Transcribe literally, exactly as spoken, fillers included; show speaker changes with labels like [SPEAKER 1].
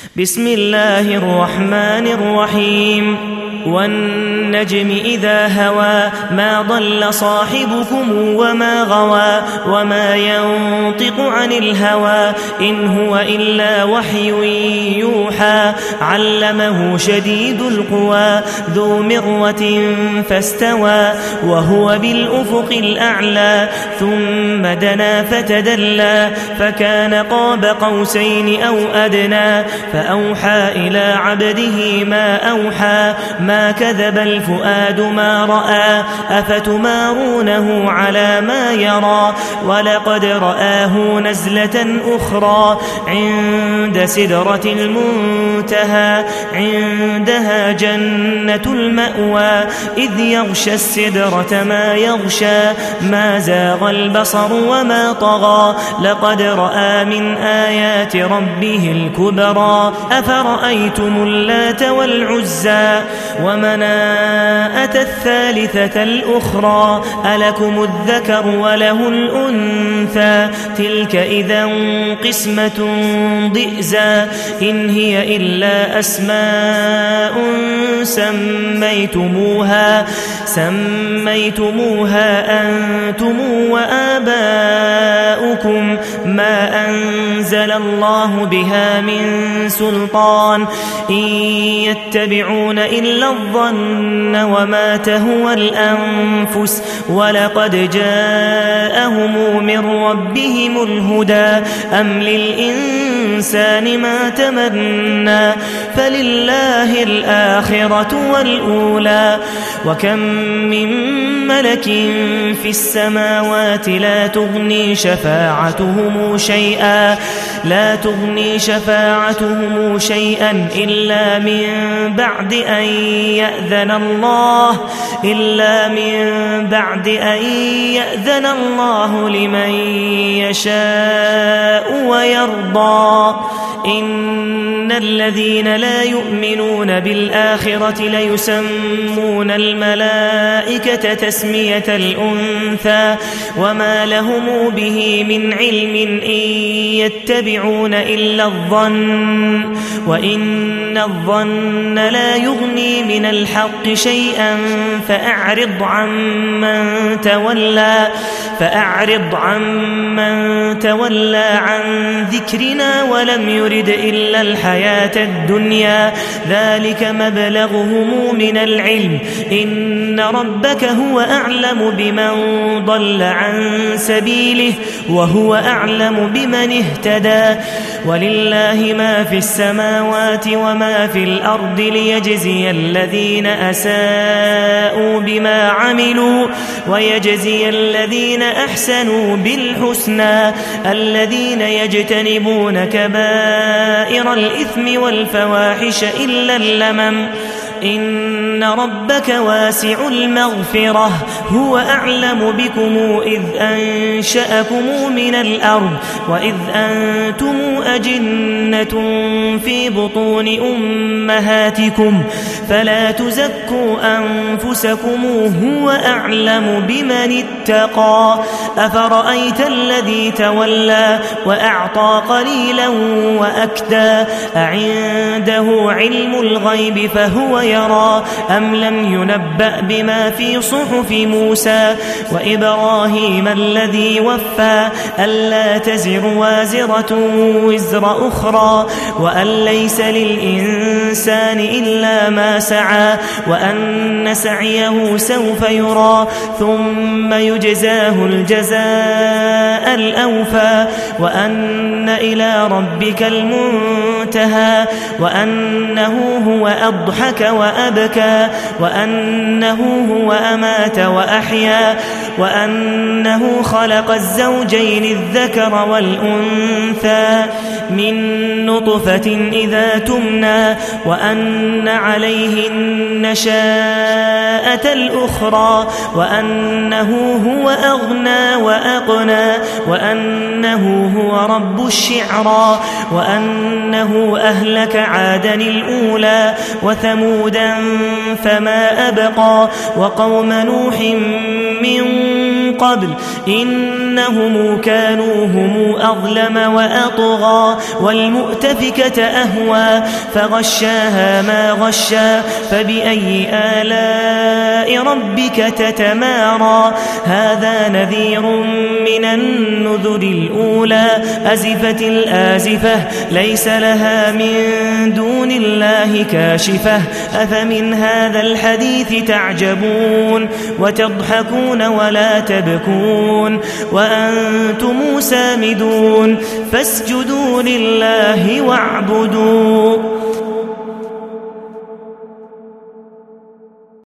[SPEAKER 1] بسم الله الرحمن الرحيم والنجم إذا هوى ما ضل صاحبكم وما غوى وما ينطق عن الهوى إن هو إلا وحي يوحى علمه شديد القوى ذو مرة فاستوى وهو بالأفق الأعلى ثم دنا فتدلى فكان قاب قوسين أو أدنى فأوحى إلى عبده ما أوحى ما كذب الفؤاد ما رأى أفتمارونه على ما يرى ولقد رآه نزلة أخرى عند سدرة المنتهى عندها جنة المأوى إذ يغشى السدرة ما يغشى ما زاغ البصر وما طغى لقد رأى من آيات ربه الكبرى أفرأيتم اللات والعزى ومناءة الثالثة الأخرى ألكم الذكر وله الأنثى تلك إذا قسمة ضئزى إن هي إلا أسماء سميتموها سميتموها أنتم وآباؤكم ما أنزل الله بها من سلطان إن يتبعون إلا الظن وما تهوى الأنفس ولقد جاءهم من ربهم الهدى أم للإنسان ما تمنى فلله الآخرة والأولى وكم من ملك في السماوات لا تغني شفاعتهم شيئا لا تغني شفاعتهم شيئا إلا من بعد أن يأذن الله إلا من بعد أن يأذن الله لمن يشاء ويرضى إن الذين لا يؤمنون بالآخرة ليسمون الملائكة تسمية الأنثى وما لهم به من علم إن يتبعون إلا الظن وإن الظن لا يغني من الحق شيئا فأعرض عمن تولى فأعرض عمن تولى عن ذكرنا ولم يرد إلا الحياة الدنيا ذلك مبلغهم من العلم إن ربك هو أعلم بمن ضل عن سبيله وهو أعلم بمن اهتدى ولله ما في السماوات وما في الأرض ليجزي الذين أساءوا بما عملوا ويجزي الذين أحسنوا بالحسنى الذين يجتنبون كبائر الإثم والفواحش إلا اللمم إن ربك واسع المغفرة هو أعلم بكم إذ أنشأكم من الأرض وإذ أنتم أجنة في بطون أمهاتكم فلا تزكوا أنفسكم هو أعلم بمن اتقى أفرأيت الذي تولى وأعطى قليلا وأكدى أعنده علم الغيب فهو يرى أم لم ينبأ بما في صحف موسى وإبراهيم الذي وفى ألا تزر وازرة وزر أخرى وأن ليس للإنسان إلا ما سعى وأن سعيه سوف يرى ثم يجزاه الجزاء الأوفى وأن إلى ربك المنتهى وأنه هو أضحك وأبكى وأنه هو أمات وأحيا وأنه خلق الزوجين الذكر والأنثى من نطفة إذا تمنى وأن عليه النشاءة الأخرى وأنه هو أغنى وأقنى وأنه هو رب الشعرى وأنه أهلك عادا الأولى وثمودا فما أبقى وقوم نوح من قبل إنهم كانوا هم أظلم وأطغى والمؤتفكة أهوى فغشاها ما غشا فبأي آلاء ربك تتمارى هذا نذير من النذر الأولى أزفت الآزفة ليس لها من دون الله كاشفة أفمن هذا الحديث تعجبون وتضحكون ولا تبكون وأنتم سامدون فاسجدوا لله واعبدوا